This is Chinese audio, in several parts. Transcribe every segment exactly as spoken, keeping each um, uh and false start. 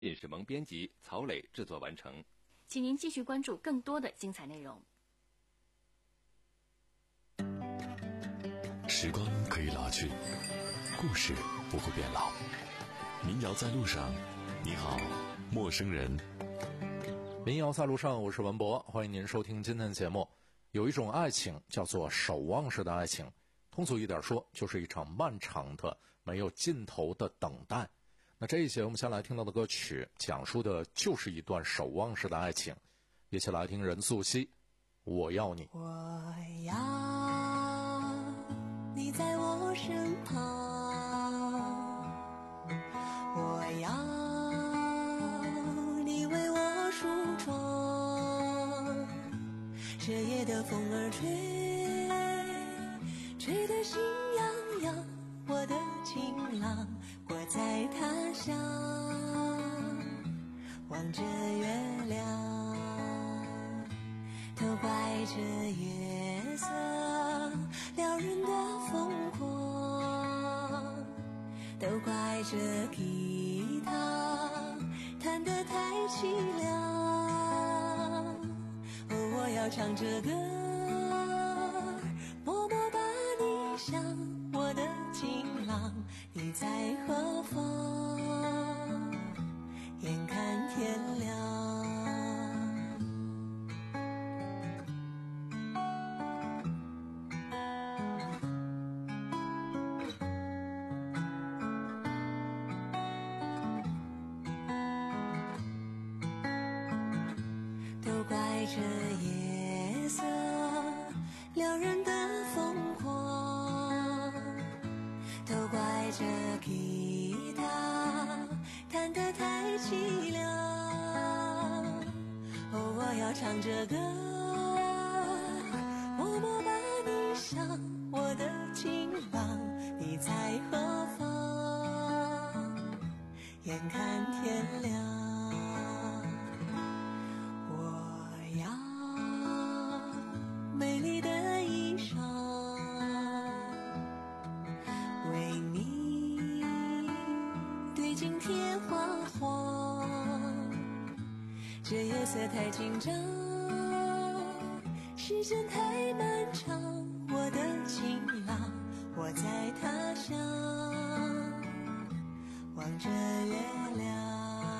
尹世萌编辑，曹磊制作完成。 请您继续关注更多的精彩内容。 时光可以老去，故事不会变老。民谣在路上，你好，陌生人。 民谣在路上，我是文博，欢迎您收听今天的节目。有一种爱情叫做守望式的爱情，通俗一点说，就是一场漫长的没有尽头的等待。那这一节我们先来听到的歌曲，讲述的就是一段守望式的爱情。一起来听任素汐，我要你。 我要你在我身旁，我要你为我梳妆，这夜的风儿吹，吹得心痒痒，我的情郎，我在他乡望着月亮，都怪这夜色撩人的疯狂，都怪这吉他弹得太凄凉。哦，我要唱着歌，默默把你想，我的情郎，你在何方？眼看天亮。这夜色撩人的疯狂，都怪这吉他弹得太凄凉。哦，我要唱着歌，默默把你想，我的情郎，你在何方？眼看天亮。美丽的衣裳为你对镜贴花黄，这夜色太紧张，时间太漫长，我的情郎，我在他乡望着月亮。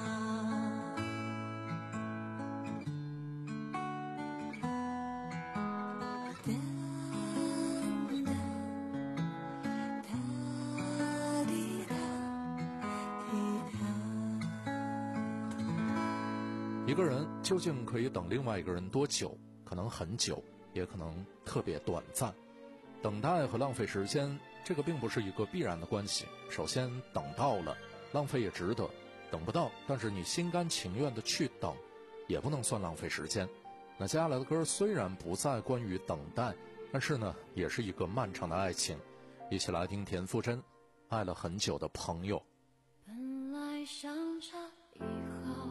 一个人究竟可以等另外一个人多久？可能很久，也可能特别短暂。等待和浪费时间，这个并不是一个必然的关系。首先，等到了，浪费也值得；等不到，但是你心甘情愿的去等，也不能算浪费时间。那接下来的歌虽然不再关于等待，但是呢，也是一个漫长的爱情。一起来听田馥甄，爱了很久的朋友。 本来想着以后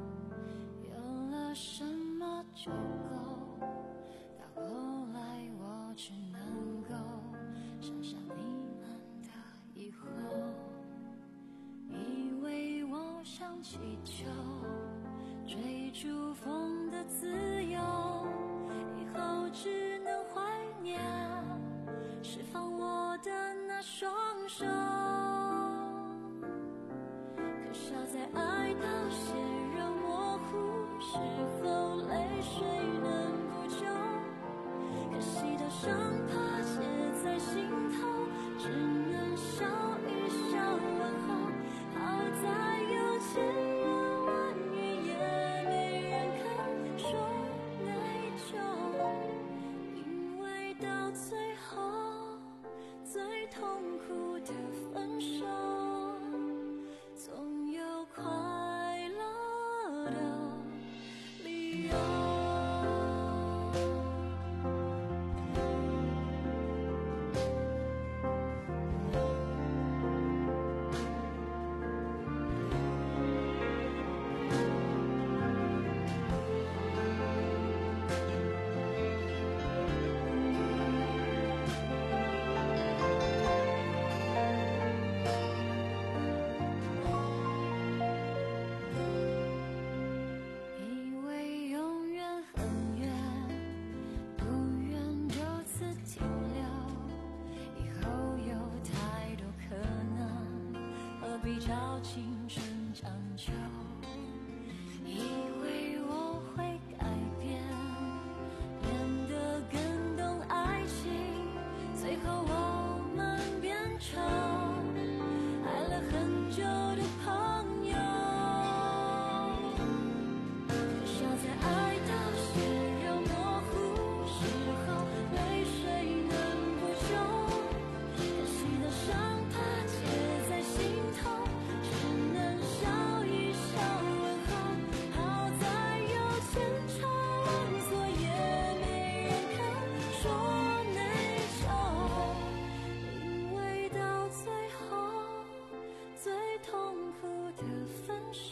什么就够，到后来我只能够想象你们的以后，以为我像气球追逐风的自由，以后只能怀念释放我的那双手，可笑在爱到血肉模糊时候，泪水能补救，可惜的伤疤结在心头，只能笑一笑问候。好在有千言万语也没人肯说内疚，因为到最后最痛苦的分手，总有快久，以为我会改变，变得更懂爱情，最后我们变成爱了很久的朋友。可笑在爱到血肉模糊时候，泪水能不救，可惜的伤疤结在心头，只能笑一笑问候。好在有千差万错，也没人肯说内疚，因为到最后最痛苦的分手，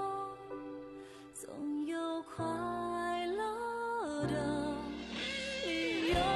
总有快乐的理由。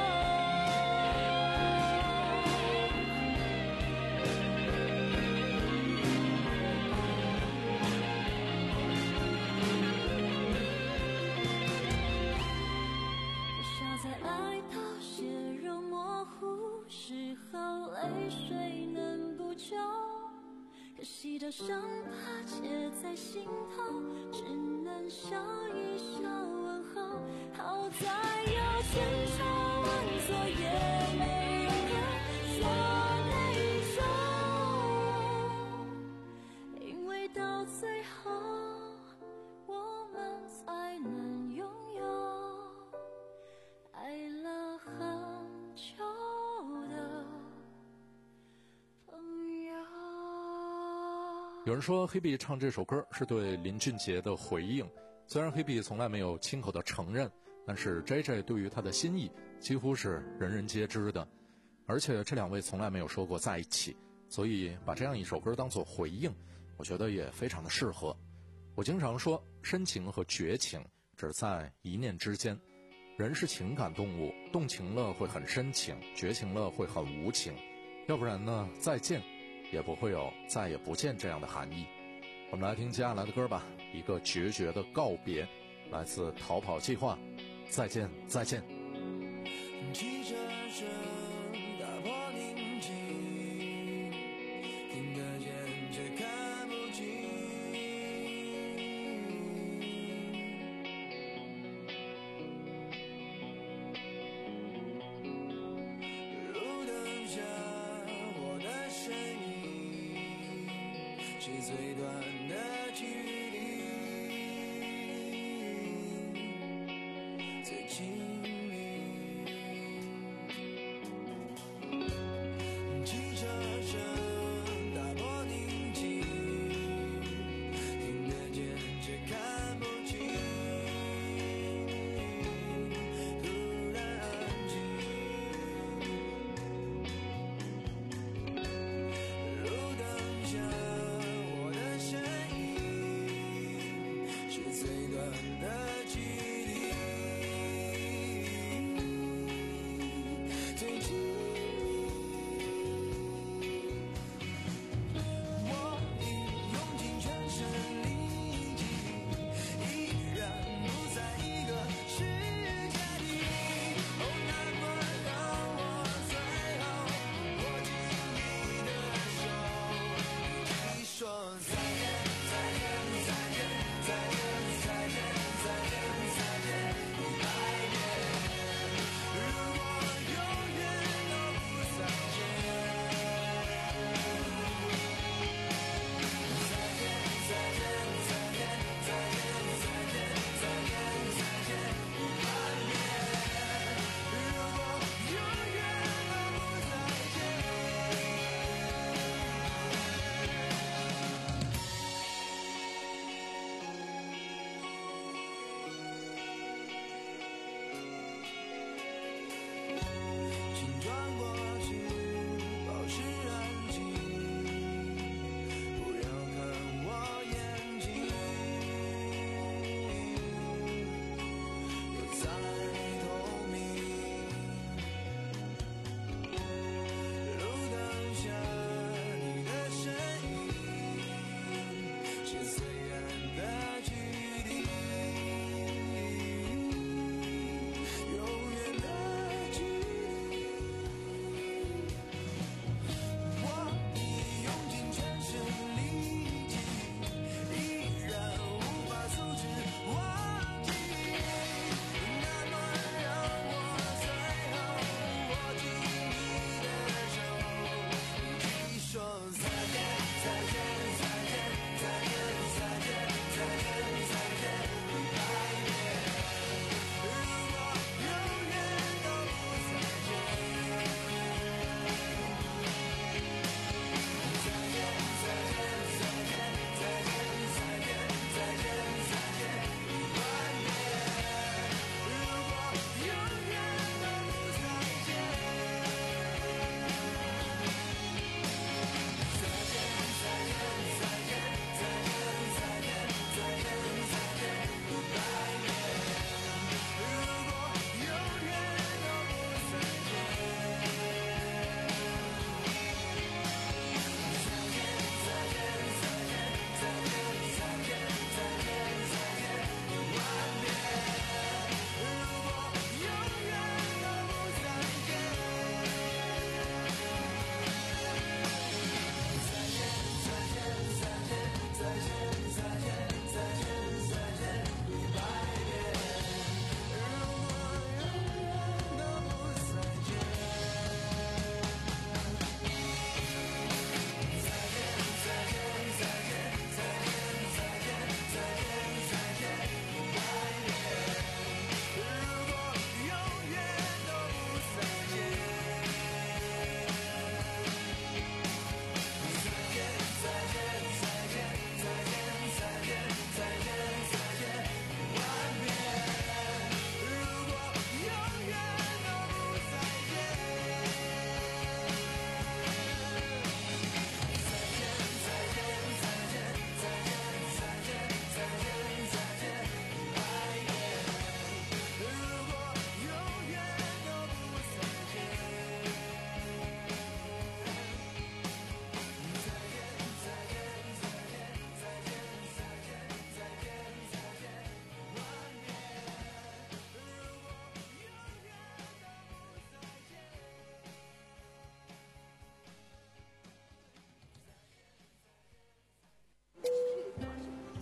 可笑在爱到血肉模糊时候，泪水能补救，可惜的伤疤结在心头，只能笑一笑问候。好在有千差万错，也没人肯说内疚，因为到最后我们才能拥有爱了很久的朋友。 有人说黑碧唱这首歌是对林俊杰的回应，虽然黑碧从来没有亲口的承认，但是 J J 对于他的心意几乎是人人皆知的，而且这两位从来没有说过在一起，所以把这样一首歌当作回应，我觉得也非常的适合。我经常说，深情和绝情只在一念之间，人是情感动物，动情了会很深情，绝情了会很无情，要不然呢，再见也不会有再也不见这样的含义。我们来听接下来的歌吧，一个决绝的告别，来自逃跑计划，再见再见。 汽车声打破宁静，听得见却看不清，路灯下我的身影，是最短的距离，最近最短的距离。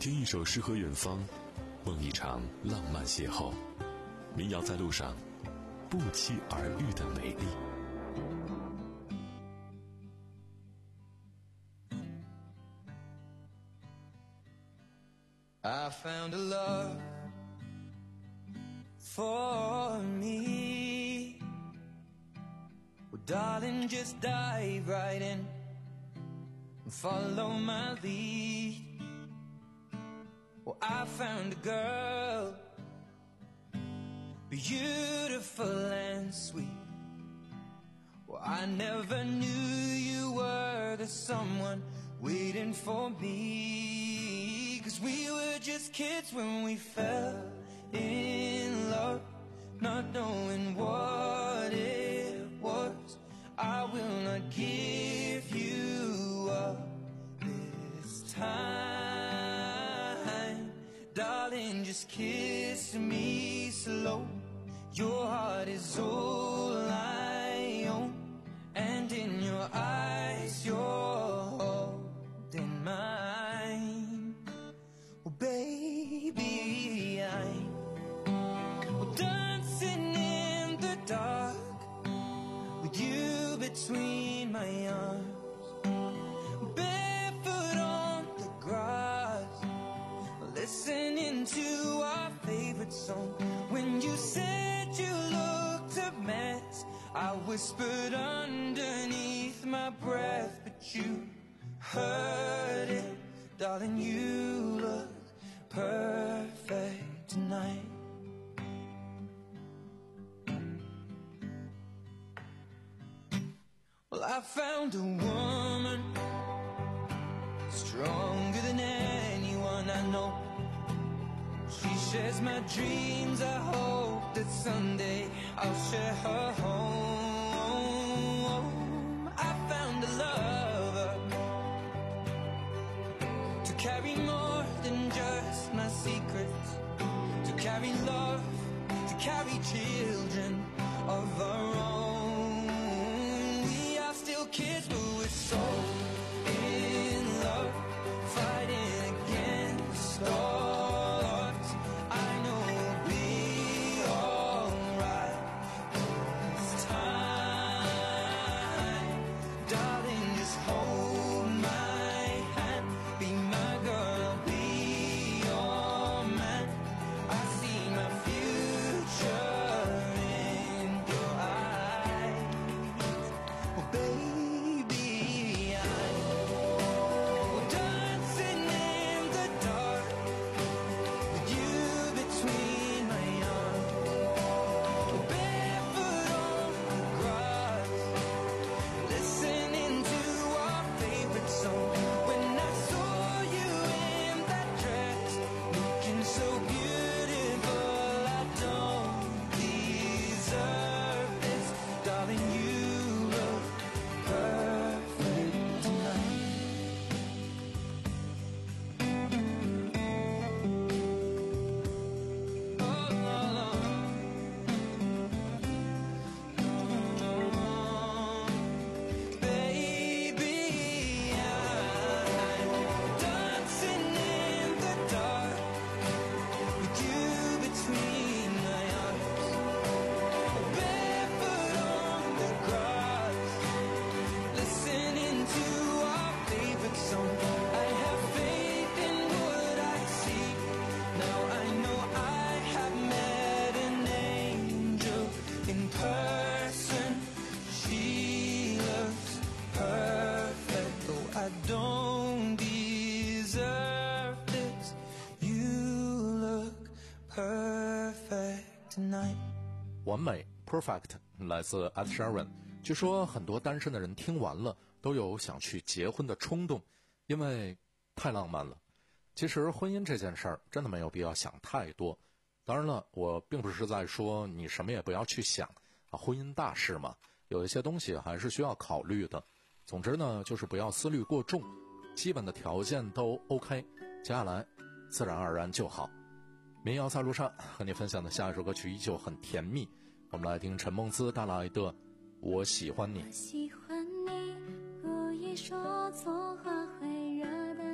听一首诗和远方，梦一场浪漫邂逅。民谣在路上，不期而遇的美丽。 I found a love for me. Well, darling, just dive right in and follow my lead. Well, I found a girl, beautiful and sweet. Well, I never knew you were the someone waiting for me. 'Cause we were just kids when we fell in love, not knowing what it was. I will not give you up this time. Darling, just kiss me slow. Your heart is all I own, and in your eyes you're holding mine. Oh baby, I'm dancing in the dark with you between my arms, barefoot on the grass, listening to our favorite song. When you said you looked a mess, I whispered underneath my breath, but you heard it. Darling, you look perfect tonight. Well, I found a woman stronger than anyone I know. She shares my dreams. I hope that someday I'll share her home. I found a lover to carry more than just my secrets, to carry love, to carry children of our own. We are still kids, but we're so in love, fighting against all odds. I know we'll be alright this time. Darling, just hold my hand, be my girl, I'll be your man. I see my future in your eyes. Oh baby, I'm dancing in the dark with you between my arms, barefoot on the grass, listening to our favorite song. When I saw you in that dress, looking so beautiful, I don't deserve this. Darling, you look perfect tonight. Oh, baby, I'm dancing in the dark with you between my arms, barefoot on the grass, listening to our favorite song. I have faith in what I see. Now I know I have met an angel in person. She looks perfect, though I don't deserve this. You look perfect tonight. 完美 perfect 来自 Ed Sheeran。据说很多单身的人听完了都有想去结婚的冲动，因为太浪漫了。其实婚姻这件事儿真的没有必要想太多。当然了，我并不是在说你什么也不要去想啊，婚姻大事嘛，有一些东西还是需要考虑的。总之呢，就是不要思虑过重，基本的条件都 OK， 接下来自然而然就好。民谣在路上和你分享的下一首歌曲依旧很甜蜜，我们来听陈梦姿带来的《我喜欢你》。 我喜欢你，故意说错话会惹得我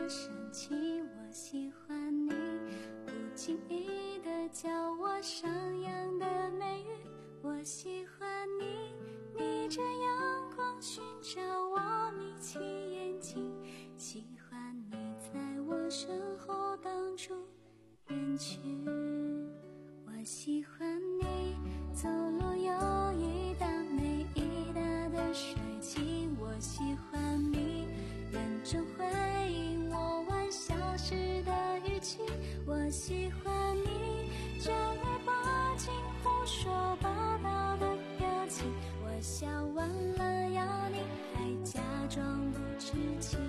人生气，我喜欢你，不经意的叫我上扬的美语，我喜欢你，逆着阳光寻找我眯起眼睛，喜欢你在我身后挡住人群，我喜欢你走路有一道没一搭的帅气，我喜欢你认真回应我玩笑时的语气，我喜欢你这一把近乎说霸道的表情，我笑完了要你还假装不知情，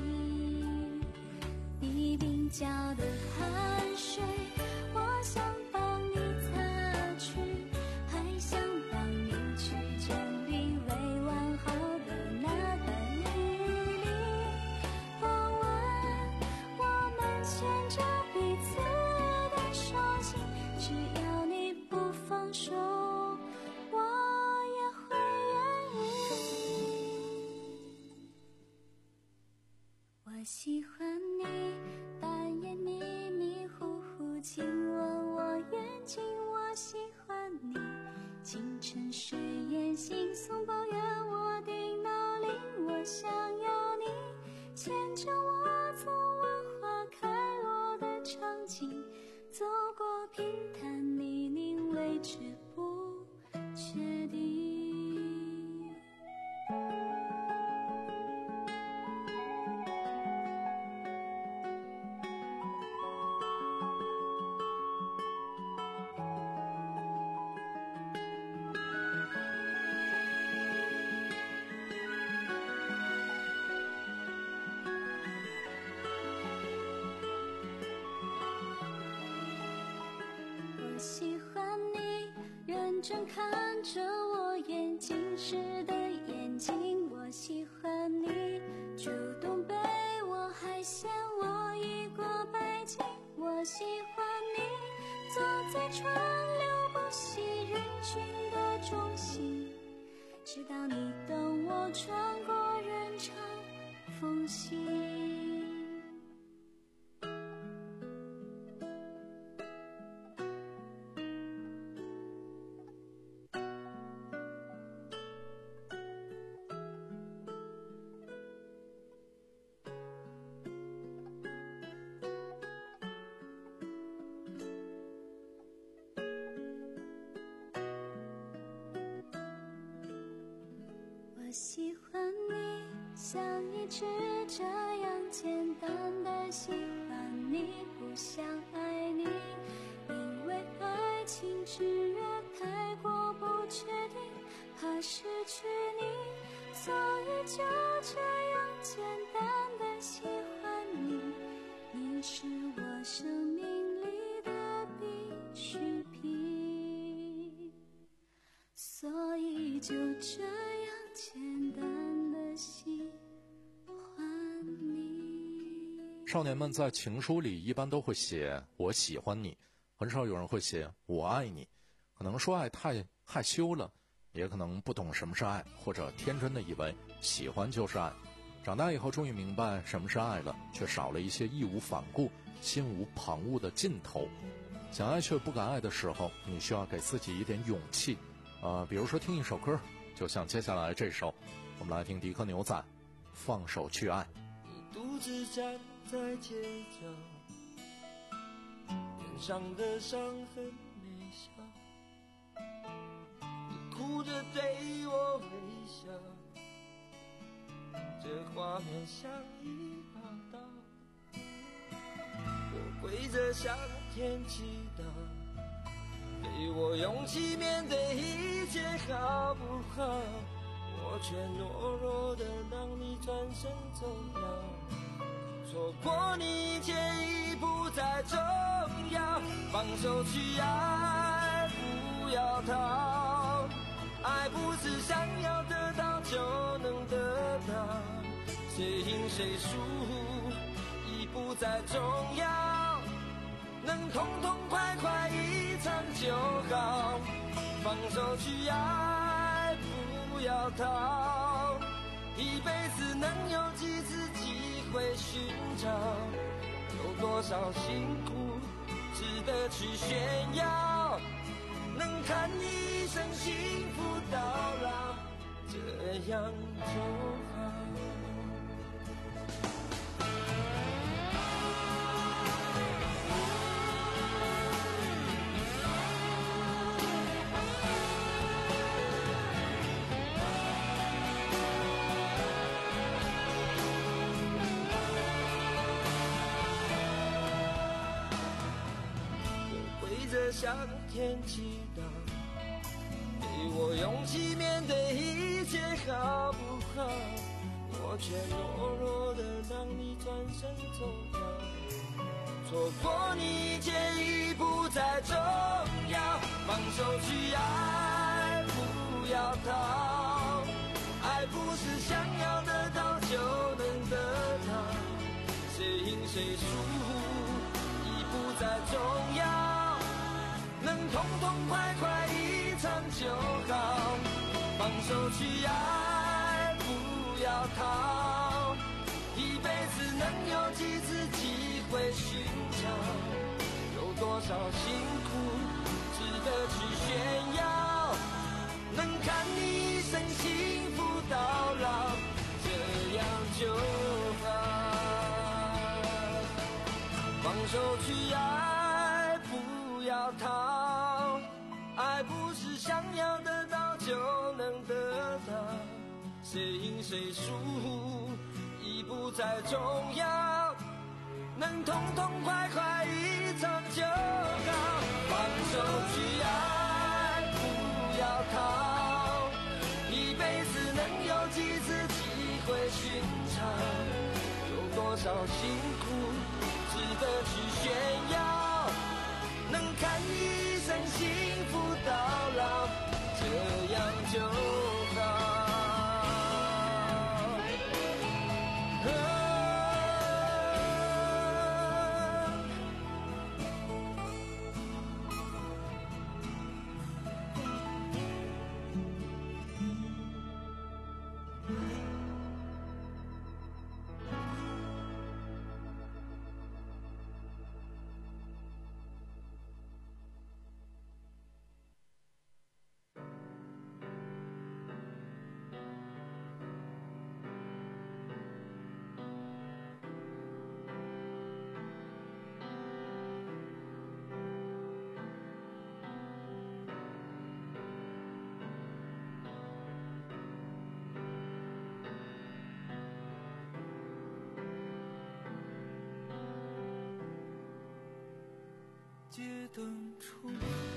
你鬓角的汗水我想帮你擦去，还想帮你去整理未完好的那段履历，我问我们牵着彼此的手心，只要你不放手我也会愿意，我喜欢你半夜迷迷糊糊亲吻我眼睛，我喜欢你清晨睡眼惺忪抱怨我定闹铃，我想要你牵着我从万花开落的场景，走过平坦泥泞未知不确定。我喜欢你认真看着我眼睛时的眼睛，我喜欢你主动背我还嫌我已过白金，我喜欢你坐在川流不息人群的中心，直到你等我穿过人潮缝隙。我喜欢你像一直这样简单的喜欢你，不想爱你，因为爱情制约太过不确定，怕失去你，所以就这样简单的喜欢你，你是我生命里的必需品，所以就这样简单的喜欢你。 少年们在情书里一般都会写我喜欢你，很少有人会写我爱你，可能说爱太害羞了，也可能不懂什么是爱，或者天真的以为喜欢就是爱，长大以后终于明白什么是爱了，却少了一些义无反顾心无旁骛的劲头。想爱却不敢爱的时候，你需要给自己一点勇气，呃，比如说听一首歌，就像接下来这首，我们来听迪克牛仔放手去爱。 你独自站在街角，脸上的伤痕没消，你哭着对我微笑，这画面像一把刀，我跪着向天祈祷，给我勇气面对一切好不好，我却懦弱的让你转身走了，错过你一切已不再重要，放手去爱，不要逃，爱不是想要得到就能得到，谁赢谁输已不再重要，能痛痛快快一场就好，放手去爱，不要逃，一辈子能有几次机会寻找，有多少辛苦值得去炫耀，能看一生幸福到老，这样就好。向天祈祷，给我勇气面对一切，好不好？我却懦弱的让你转身走掉，错过你一切已不再重要，放手去爱，不要逃，爱不是想要得到就能得到，谁赢谁输已不再重要，能痛痛快快一场就好，放手去爱，不要逃，一辈子能有几次机会寻找，有多少辛苦值得去炫耀，能看你一生幸福到老，这样就好，放手去爱，不要逃，爱不是想要得到就能得到，谁赢谁输已不再重要，能痛痛快快一场就好，放手去爱，不要逃，一辈子能有几次机会寻找，有多少辛苦值得去炫耀，能看一生幸福到老，这样就好。街灯处，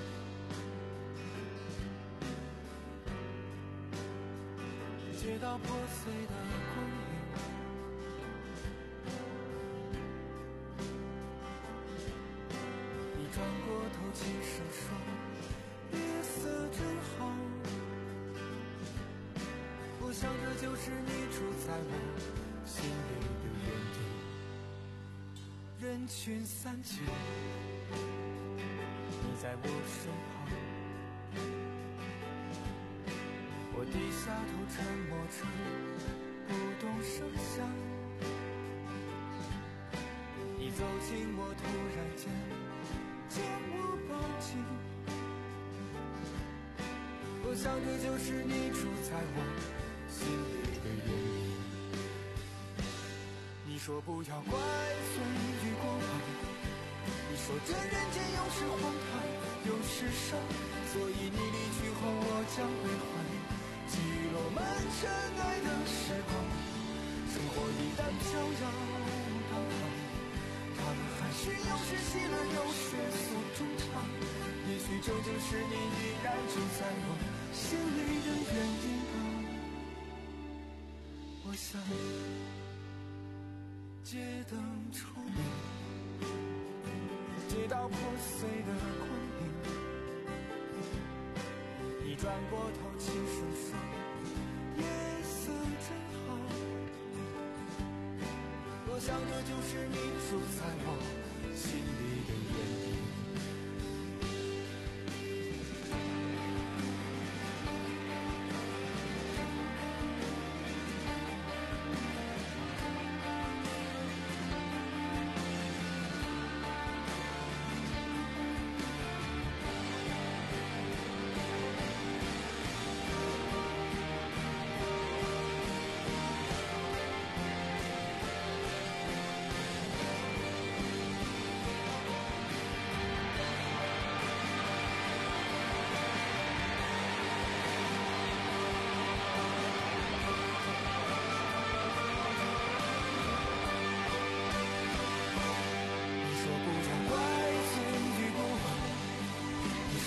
街道破碎的光影，你转过头轻声说夜色真好，我想这就是你住在我心里的原地，人群散尽，你在我身旁，我低下头沉默着不动声响，你走近我突然间将我抱紧，我想这就是你住在我心里的原因，你说不要怪罪于过往，你说这人间有时荒唐有时伤，所以你离去后我将归还，记录漫尘埃的时光，生活一旦飘摇荡漾，他们还是有时喜乐有血诉衷肠，也许这就是你依然住在我心里的原因吧。我想街灯处理街道破碎的光影，你转过头轻声说夜色真好，我想这就是你住在我心里的原因。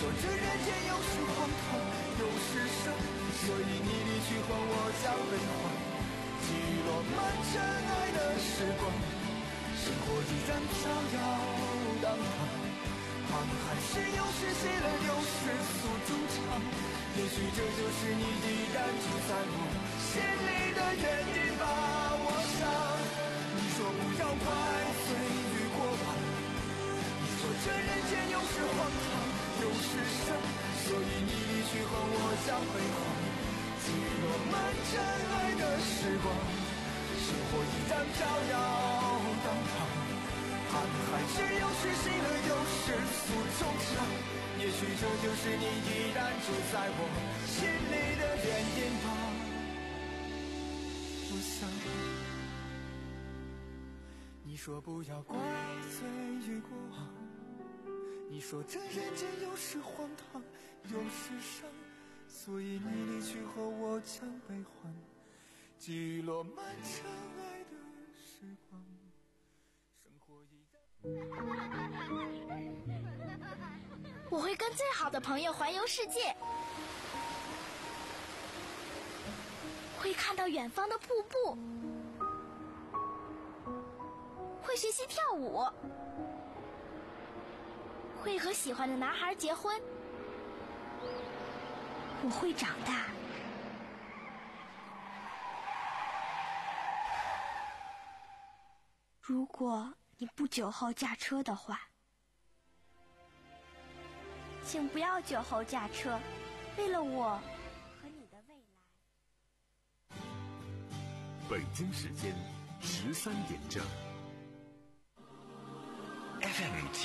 说这人间有时荒唐有时伤，所以你离去后我将悲欢，记落漫长爱的时光，生活依然飘摇荡漾，航海时有时喜乐有时诉衷肠，也许这就是你依然住在我心里的原因吧。我想你说不要怪罪于过往，你说这人间有时荒唐有时伤，所以你离去后我将悲欢，记落漫长爱的时光，生活依然飘摇荡漾，航海时有时喜乐有时诉衷肠，也许这就是你依然住在我心里的原因吧。我想你说不要怪罪于过往，你说这人间有时荒唐有时伤，所以你离去后我将悲欢，记落漫长爱的时光，生活依然。 我会跟最好的朋友环游世界，会看到远方的瀑布，会学习跳舞，会和喜欢的男孩结婚。我会长大。如果你不酒后驾车的话，请不要酒后驾车，为了我和你的未来。 北京时间十三点正。F M